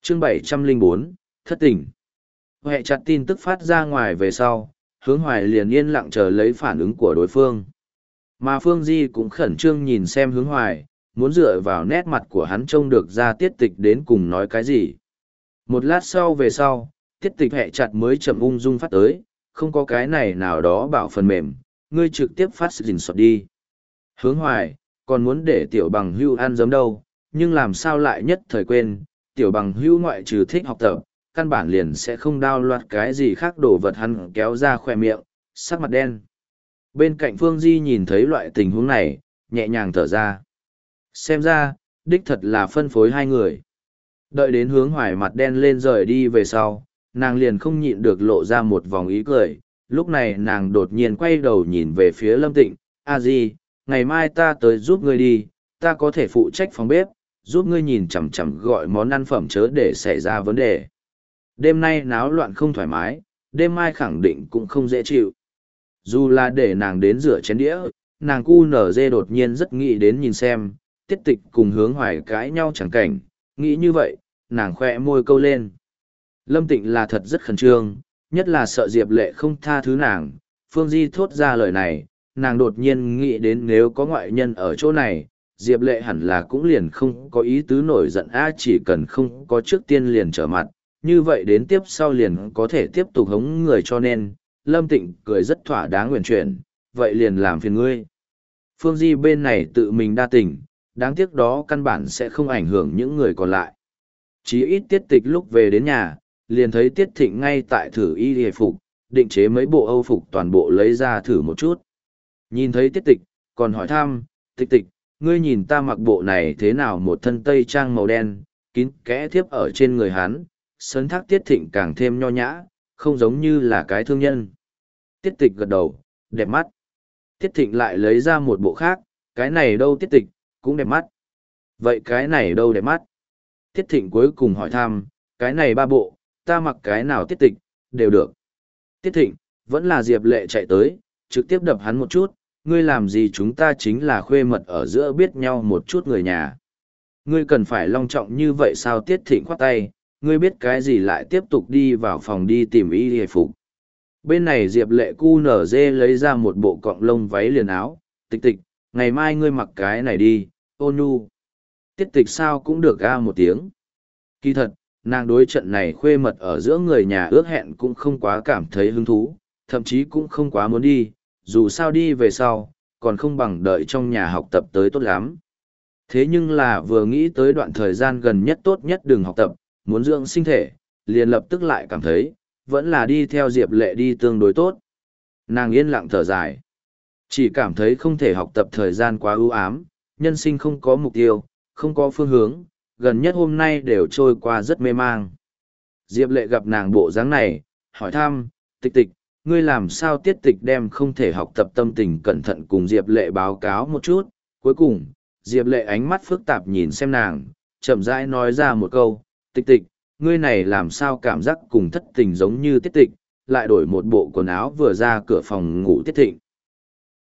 chương 704, thất tình. Hệ chặt tin tức phát ra ngoài về sau, Hướng Hoài liền yên lặng chờ lấy phản ứng của đối phương. Mà Phương Di cũng khẩn trương nhìn xem Hướng Hoài, muốn dựa vào nét mặt của hắn trông được ra Tiết Tịch đến cùng nói cái gì. Một lát sau về sau, Tiết Tịch hệ chặt mới chậm ung dung phát tới, không có cái này nào đó bảo phần mềm, ngươi trực tiếp phát dình sọt đi. Hướng Hoài, còn muốn để tiểu bằng hưu ăn giấm đâu, nhưng làm sao lại nhất thời quên, tiểu bằng hưu ngoại trừ thích học tập, căn bản liền sẽ không đao loạt cái gì khác đồ vật hắn kéo ra khoe miệng, sắc mặt đen. Bên cạnh Phương Di nhìn thấy loại tình huống này, nhẹ nhàng thở ra. Xem ra, đích thật là phân phối hai người. Đợi đến Hướng Hoài mặt đen lên rời đi về sau, nàng liền không nhịn được lộ ra một vòng ý cười. Lúc này nàng đột nhiên quay đầu nhìn về phía Lâm Tịnh, a di, ngày mai ta tới giúp ngươi đi, ta có thể phụ trách phòng bếp, giúp ngươi nhìn chằm chằm gọi món ăn phẩm chớ để xảy ra vấn đề. Đêm nay náo loạn không thoải mái, đêm mai khẳng định cũng không dễ chịu. Dù là để nàng đến rửa chén đĩa, nàng cu nở dê đột nhiên rất nghĩ đến nhìn xem, Tiết Tịch cùng Hướng Hoài cãi nhau chẳng cảnh, nghĩ như vậy, nàng khoe môi câu lên. Lâm Tịnh là thật rất khẩn trương, nhất là sợ Diệp Lệ không tha thứ nàng. Phương Di thốt ra lời này, nàng đột nhiên nghĩ đến nếu có ngoại nhân ở chỗ này, Diệp Lệ hẳn là cũng liền không có ý tứ nổi giận chỉ cần không có trước tiên liền trở mặt, như vậy đến tiếp sau liền có thể tiếp tục hống người cho nên, Lâm Tịnh cười rất thỏa đáng nguyện chuyển, vậy liền làm phiền ngươi. Phương Di bên này tự mình đa tình, đáng tiếc đó căn bản sẽ không ảnh hưởng những người còn lại. Chí ít Tiết Tịch lúc về đến nhà, liền thấy Tiết Thịnh ngay tại thử y hề phục, định chế mấy bộ âu phục toàn bộ lấy ra thử một chút. Nhìn thấy Tiết Tịch, còn hỏi thăm, Tịch Tịch, ngươi nhìn ta mặc bộ này thế nào, một thân tây trang màu đen, kín kẽ thiếp ở trên người hắn, sấn thác Tiết Thịnh càng thêm nho nhã, không giống như là cái thương nhân. Tiết Tịch gật đầu, đẹp mắt. Tiết Thịnh lại lấy ra một bộ khác, cái này đâu Tiết Tịch, cũng đẹp mắt. Vậy cái này đâu đẹp mắt? Tiết Thịnh cuối cùng hỏi thăm, cái này ba bộ, ta mặc cái nào Tiết Tịch, đều được. Tiết Thịnh, vẫn là Diệp Lệ chạy tới, trực tiếp đập hắn một chút, ngươi làm gì, chúng ta chính là khuê mật ở giữa biết nhau một chút người nhà. Ngươi cần phải long trọng như vậy sao? Tiết Thịnh khoát tay, ngươi biết cái gì lại tiếp tục đi vào phòng đi tìm y hề phục. Bên này Diệp Lệ cu nở dê lấy ra một bộ cọng lông váy liền áo, Tịch Tịch, ngày mai ngươi mặc cái này đi, ô nhu. Tiết Tịch sao cũng được một tiếng. Kỳ thật, nàng đối trận này khuê mật ở giữa người nhà ước hẹn cũng không quá cảm thấy hứng thú, thậm chí cũng không quá muốn đi, dù sao đi về sau, còn không bằng đợi trong nhà học tập tới tốt lắm. Thế nhưng là vừa nghĩ tới đoạn thời gian gần nhất tốt nhất đừng học tập, muốn dưỡng sinh thể, liền lập tức lại cảm thấy, vẫn là đi theo Diệp Lệ đi tương đối tốt. Nàng yên lặng thở dài. Chỉ cảm thấy không thể học tập thời gian quá ưu ám, nhân sinh không có mục tiêu, không có phương hướng, gần nhất hôm nay đều trôi qua rất mê mang. Diệp Lệ gặp nàng bộ dáng này, hỏi thăm, Tịch Tịch, ngươi làm sao? Tiết Tịch đem không thể học tập tâm tình cẩn thận cùng Diệp Lệ báo cáo một chút. Cuối cùng, Diệp Lệ ánh mắt phức tạp nhìn xem nàng, chậm rãi nói ra một câu, Tịch Tịch, ngươi này làm sao cảm giác cùng thất tình giống như Tiết Tịch, lại đổi một bộ quần áo vừa ra cửa phòng ngủ Tiết Thịnh.